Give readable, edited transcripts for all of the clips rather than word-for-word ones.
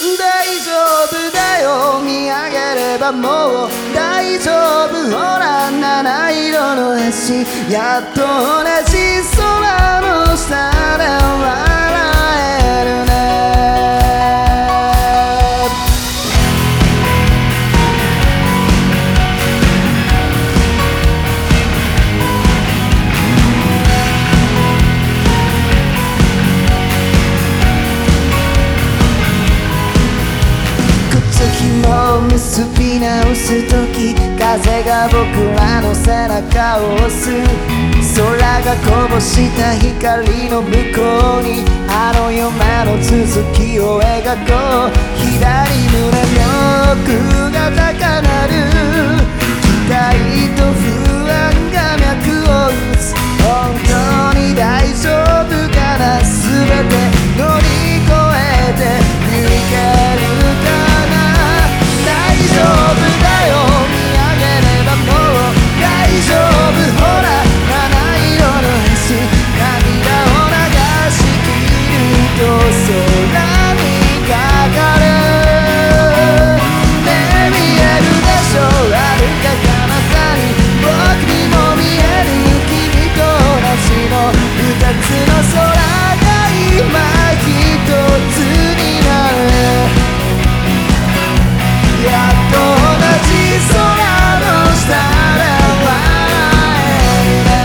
大丈夫だよ、見上げればもう大丈夫。ほら七色の橋、やっと同じ空の下で笑えるね。紐結び直す時、風が僕らの背中を押す。空がこぼした光の向こうにあの夢の続きを描こう。左胸の奥が高鳴る、期待と不安が脈を打つ。本当に大丈夫かな、全て乗り越えて逃げるかな。大丈夫だよ、見上げればもう大丈夫。ほら七色の橋、涙を流しきると空にかかる。ねえ見えるでしょ、遥か彼方に僕にも見える。君と同じの二つの空が今一つになる。やっと同じ空の下で笑えるね。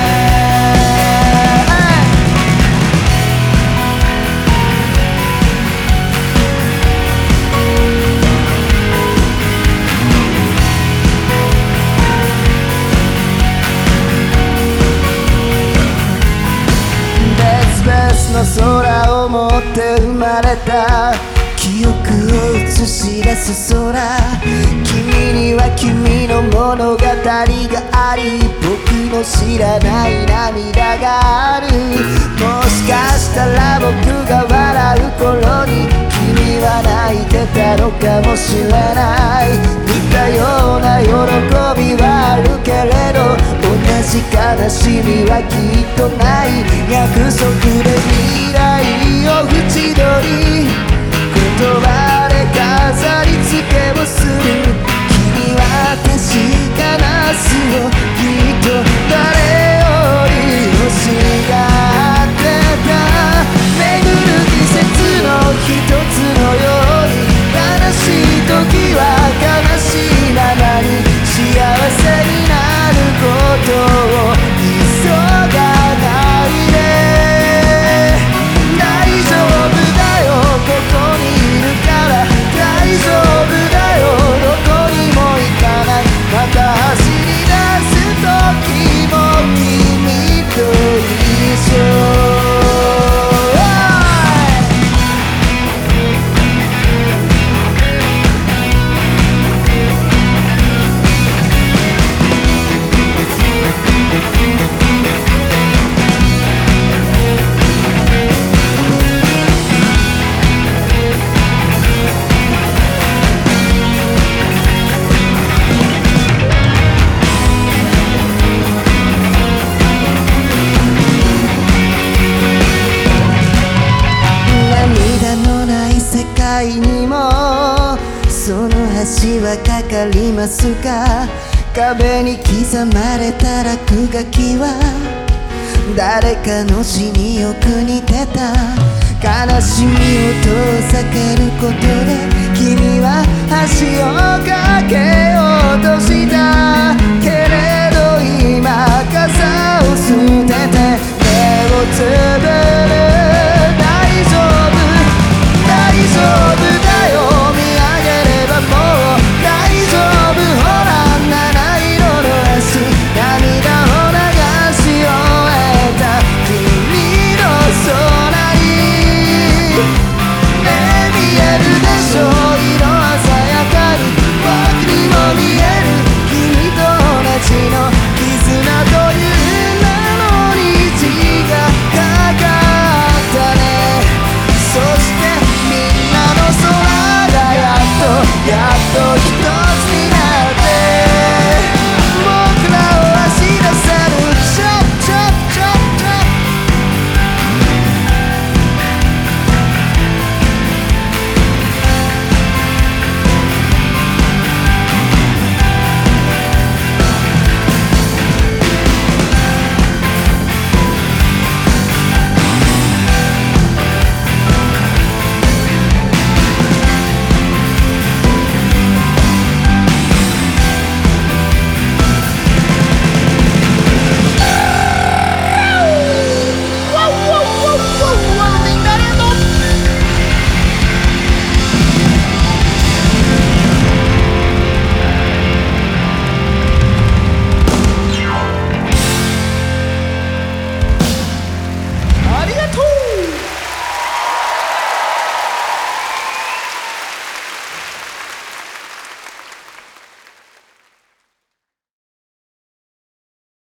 別々の空を持って生まれた、記憶を映し出す空。君には君の物語があり、僕の知らない涙がある。もしかしたら僕が笑う頃に君は泣いてたのかもしれない。似たような喜びはあるけれど、同じ悲しみはきっとない。約束で未来を縁取り、言葉で飾り付けをする。君は確かな明日をきっと誰より欲しがってた。巡る季節の一つのように、悲しい時は悲しいままに幸せになることを急がないで。大丈夫だよ、ここにいるから大丈夫だよ、どこにも行かない。また走り出す時も君と一緒。にもその橋はかかりますか。壁に刻まれた落書きは誰かの死によく似てた。悲しみを遠ざけることで君は橋を架けようとした。